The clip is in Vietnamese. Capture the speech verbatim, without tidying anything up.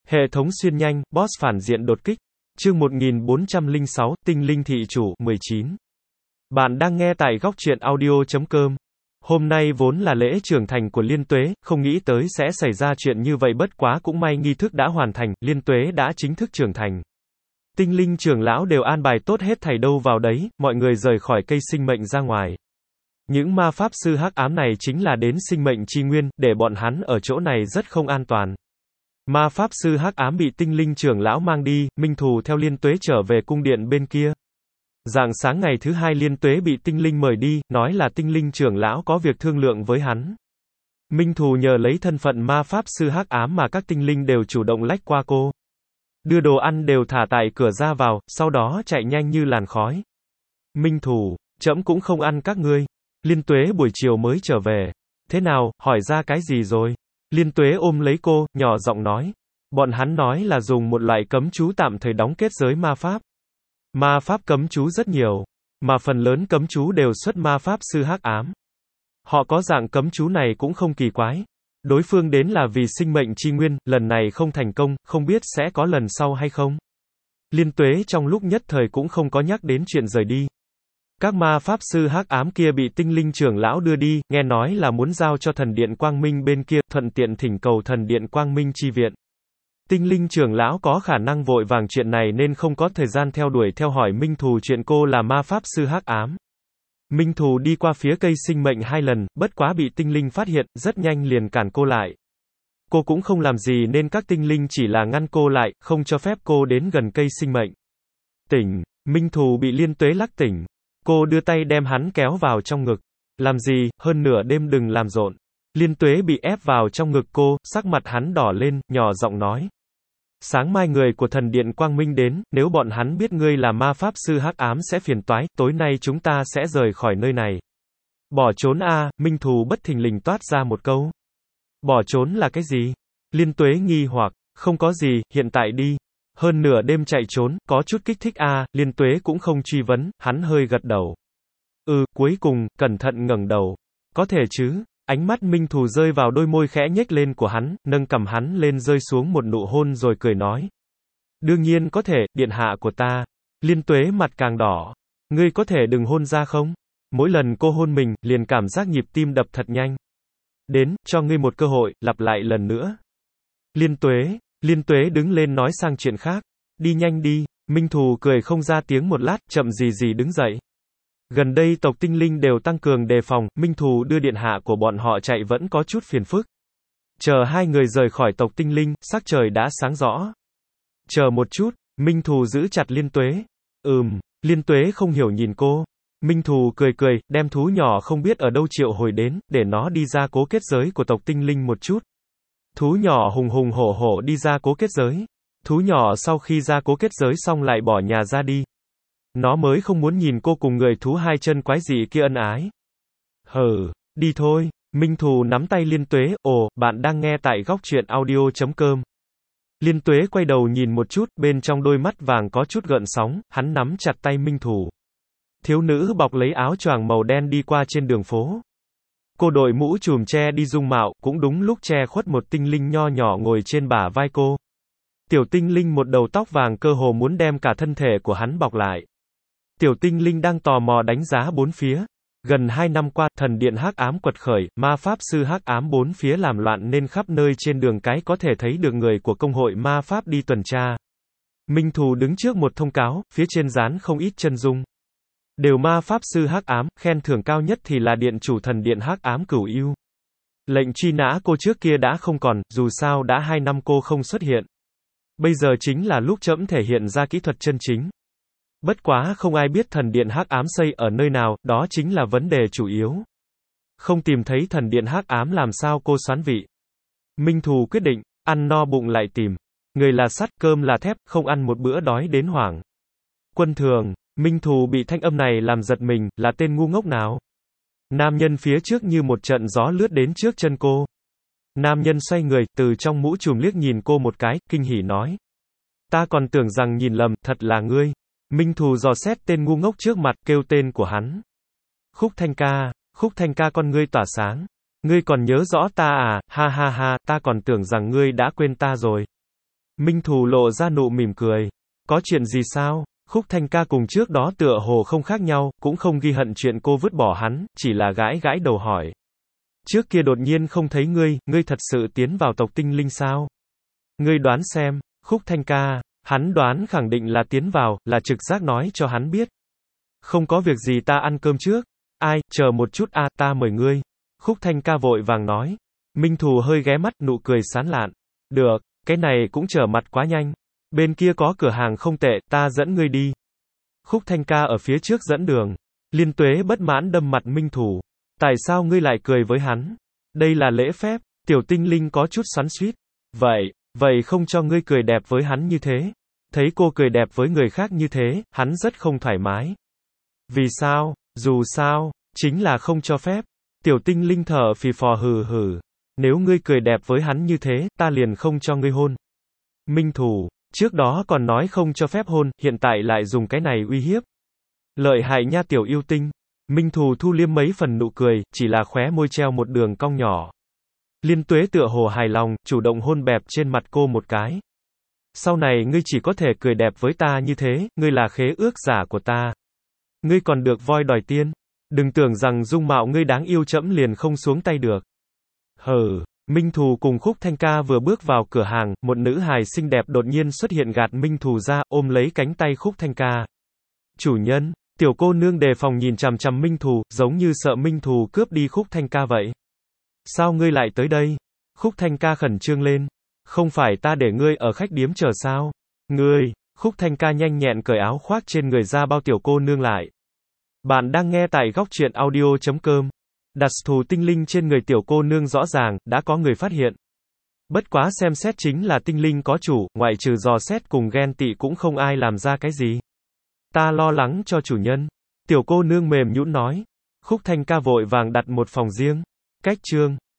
Hệ thống xuyên nhanh, boss phản diện đột kích. Chương một nghìn bốn trăm lẻ sáu, Tinh linh thị chủ, mười chín. Bạn đang nghe tại góc truyện audio chấm com. Hôm nay vốn là lễ trưởng thành của Liên Tuế, không nghĩ tới sẽ xảy ra chuyện như vậy, bất quá cũng may nghi thức đã hoàn thành, Liên Tuế đã chính thức trưởng thành. Tinh linh trưởng lão đều an bài tốt hết thảy đâu vào đấy, mọi người rời khỏi cây sinh mệnh ra ngoài. Những ma pháp sư hắc ám này chính là đến sinh mệnh chi nguyên, để bọn hắn ở chỗ này rất không an toàn. Ma pháp sư hắc ám bị tinh linh trưởng lão mang đi, Minh Thù theo Liên Tuế trở về cung điện bên kia. Rạng sáng ngày thứ hai Liên Tuế bị tinh linh mời đi, nói là tinh linh trưởng lão có việc thương lượng với hắn. Minh Thù nhờ lấy thân phận ma pháp sư hắc ám mà các tinh linh đều chủ động lách qua cô. Đưa đồ ăn đều thả tại cửa ra vào, sau đó chạy nhanh như làn khói. Minh Thù, trẫm cũng không ăn các ngươi. Liên Tuế buổi chiều mới trở về. Thế nào, hỏi ra cái gì rồi? Liên Tuế ôm lấy cô, nhỏ giọng nói. Bọn hắn nói là dùng một loại cấm chú tạm thời đóng kết giới ma pháp. Ma pháp cấm chú rất nhiều, mà phần lớn cấm chú đều xuất ma pháp sư hắc ám. Họ có dạng cấm chú này cũng không kỳ quái. Đối phương đến là vì sinh mệnh chi nguyên, lần này không thành công, không biết sẽ có lần sau hay không. Liên Tuế trong lúc nhất thời cũng không có nhắc đến chuyện rời đi. Các ma pháp sư hắc ám kia bị tinh linh trưởng lão đưa đi, nghe nói là muốn giao cho thần điện Quang Minh bên kia, thuận tiện thỉnh cầu thần điện Quang Minh chi viện. Tinh linh trưởng lão có khả năng vội vàng chuyện này nên không có thời gian theo đuổi theo hỏi Minh Thù chuyện cô là ma pháp sư hắc ám. Minh Thù đi qua phía cây sinh mệnh hai lần, bất quá bị tinh linh phát hiện, rất nhanh liền cản cô lại. Cô cũng không làm gì nên các tinh linh chỉ là ngăn cô lại, không cho phép cô đến gần cây sinh mệnh. Tỉnh, Minh Thù bị Liên Tuế lắc tỉnh. Cô đưa tay đem hắn kéo vào trong ngực. Làm gì, hơn nửa đêm đừng làm rộn. Liên Tuế bị ép vào trong ngực cô, sắc mặt hắn đỏ lên, nhỏ giọng nói. Sáng mai người của thần điện Quang Minh đến, nếu bọn hắn biết ngươi là ma pháp sư hắc ám sẽ phiền toái, tối nay chúng ta sẽ rời khỏi nơi này. Bỏ trốn a à, Minh Thù bất thình lình toát ra một câu. Bỏ trốn là cái gì? Liên Tuế nghi hoặc, không có gì, hiện tại đi. Hơn nửa đêm chạy trốn, có chút kích thích a à, Liên Tuế cũng không truy vấn, hắn hơi gật đầu. Ừ, cuối cùng, cẩn thận ngẩng đầu. Có thể chứ? Ánh mắt Minh Thù rơi vào đôi môi khẽ nhếch lên của hắn, nâng cầm hắn lên rơi xuống một nụ hôn rồi cười nói. Đương nhiên có thể, điện hạ của ta. Liên Tuế mặt càng đỏ. Ngươi có thể đừng hôn ra không? Mỗi lần cô hôn mình, liền cảm giác nhịp tim đập thật nhanh. Đến, cho ngươi một cơ hội, lặp lại lần nữa. Liên Tuế. Liên Tuế đứng lên nói sang chuyện khác. Đi nhanh đi. Minh Thù cười không ra tiếng một lát, chậm gì gì đứng dậy. Gần đây tộc tinh linh đều tăng cường đề phòng, Minh Thù đưa điện hạ của bọn họ chạy vẫn có chút phiền phức. Chờ hai người rời khỏi tộc tinh linh, sắc trời đã sáng rõ. Chờ một chút, Minh Thù giữ chặt Liên Tuế. Ừm, Liên Tuế không hiểu nhìn cô. Minh Thù cười cười, đem thú nhỏ không biết ở đâu triệu hồi đến, để nó đi ra cố kết giới của tộc tinh linh một chút. Thú nhỏ hùng hùng hổ hổ đi ra cố kết giới. Thú nhỏ sau khi ra cố kết giới xong lại bỏ nhà ra đi. Nó mới không muốn nhìn cô cùng người thú hai chân quái dị kia ân ái. Hừ, đi thôi. Minh Thù nắm tay Liên Tuế, ồ, bạn đang nghe tại góc truyện audio chấm com. Liên Tuế quay đầu nhìn một chút, bên trong đôi mắt vàng có chút gợn sóng, hắn nắm chặt tay Minh Thù. Thiếu nữ bọc lấy áo choàng màu đen đi qua trên đường phố. Cô đội mũ trùm che đi dung mạo, cũng đúng lúc che khuất một tinh linh nho nhỏ ngồi trên bả vai cô. Tiểu tinh linh một đầu tóc vàng cơ hồ muốn đem cả thân thể của hắn bọc lại. Tiểu tinh linh đang tò mò đánh giá bốn phía. Gần hai năm qua, thần điện hắc ám quật khởi, ma pháp sư hắc ám bốn phía làm loạn nên khắp nơi trên đường cái có thể thấy được người của công hội ma pháp đi tuần tra. Minh Thù đứng trước một thông cáo, phía trên dán không ít chân dung. Đều ma pháp sư hắc ám, khen thưởng cao nhất thì là điện chủ thần điện hắc ám Cửu Ưu. Lệnh truy nã cô trước kia đã không còn, dù sao đã hai năm cô không xuất hiện. Bây giờ chính là lúc trẫm thể hiện ra kỹ thuật chân chính. Bất quá không ai biết thần điện hắc ám xây ở nơi nào, đó chính là vấn đề chủ yếu. Không tìm thấy thần điện hắc ám làm sao cô xoán vị. Minh Thù quyết định, ăn no bụng lại tìm. Người là sắt, cơm là thép, không ăn một bữa đói đến hoảng. Quân thường, Minh Thù bị thanh âm này làm giật mình, là tên ngu ngốc nào? Nam nhân phía trước như một trận gió lướt đến trước chân cô. Nam nhân xoay người, từ trong mũ trùm liếc nhìn cô một cái, kinh hỉ nói. Ta còn tưởng rằng nhìn lầm, thật là ngươi. Minh Thù dò xét tên ngu ngốc trước mặt, kêu tên của hắn. Khúc Thanh ca, Khúc Thanh ca con ngươi tỏa sáng. Ngươi còn nhớ rõ ta à, ha ha ha, ta còn tưởng rằng ngươi đã quên ta rồi. Minh Thù lộ ra nụ mỉm cười. Có chuyện gì sao? Khúc Thanh Ca cùng trước đó tựa hồ không khác nhau, cũng không ghi hận chuyện cô vứt bỏ hắn, chỉ là gãi gãi đầu hỏi. Trước kia đột nhiên không thấy ngươi, ngươi thật sự tiến vào tộc tinh linh sao? Ngươi đoán xem, Khúc Thanh Ca, hắn đoán khẳng định là tiến vào, là trực giác nói cho hắn biết. Không có việc gì ta ăn cơm trước. Ai, chờ một chút a, ta mời ngươi. Khúc Thanh Ca vội vàng nói. Minh Thù hơi ghé mắt, nụ cười sán lạn. Được, cái này cũng trở mặt quá nhanh. Bên kia có cửa hàng không tệ, ta dẫn ngươi đi. Khúc Thanh Ca ở phía trước dẫn đường. Liên Tuế bất mãn đâm mặt Minh Thù. Tại sao ngươi lại cười với hắn? Đây là lễ phép. Tiểu tinh linh có chút xoắn xuýt. Vậy, vậy không cho ngươi cười đẹp với hắn như thế. Thấy cô cười đẹp với người khác như thế, hắn rất không thoải mái. Vì sao? Dù sao, chính là không cho phép. Tiểu tinh linh thở phì phò hừ hừ. Nếu ngươi cười đẹp với hắn như thế, ta liền không cho ngươi hôn. Minh Thù, trước đó còn nói không cho phép hôn, hiện tại lại dùng cái này uy hiếp. Lợi hại nha tiểu yêu tinh. Minh Thù thu liêm mấy phần nụ cười, chỉ là khóe môi treo một đường cong nhỏ. Liên Tuế tựa hồ hài lòng, chủ động hôn bẹp trên mặt cô một cái. Sau này ngươi chỉ có thể cười đẹp với ta như thế, ngươi là khế ước giả của ta. Ngươi còn được voi đòi tiên. Đừng tưởng rằng dung mạo ngươi đáng yêu trẫm liền không xuống tay được. Hừ, Minh Thù cùng Khúc Thanh Ca vừa bước vào cửa hàng, một nữ hài xinh đẹp đột nhiên xuất hiện gạt Minh Thù ra, ôm lấy cánh tay Khúc Thanh Ca. Chủ nhân, tiểu cô nương đề phòng nhìn chằm chằm Minh Thù, giống như sợ Minh Thù cướp đi Khúc Thanh Ca vậy. Sao ngươi lại tới đây? Khúc Thanh Ca khẩn trương lên. Không phải ta để ngươi ở khách điếm chờ sao? Ngươi, Khúc Thanh Ca nhanh nhẹn cởi áo khoác trên người ra bao tiểu cô nương lại. Bạn đang nghe tại góc truyện audio chấm com. Đặc thù tinh linh trên người tiểu cô nương rõ ràng, đã có người phát hiện. Bất quá xem xét chính là tinh linh có chủ, ngoại trừ dò xét cùng ghen tị cũng không ai làm ra cái gì. Ta lo lắng cho chủ nhân. Tiểu cô nương mềm nhũn nói. Khúc Thanh Ca vội vàng đặt một phòng riêng. Cách chương.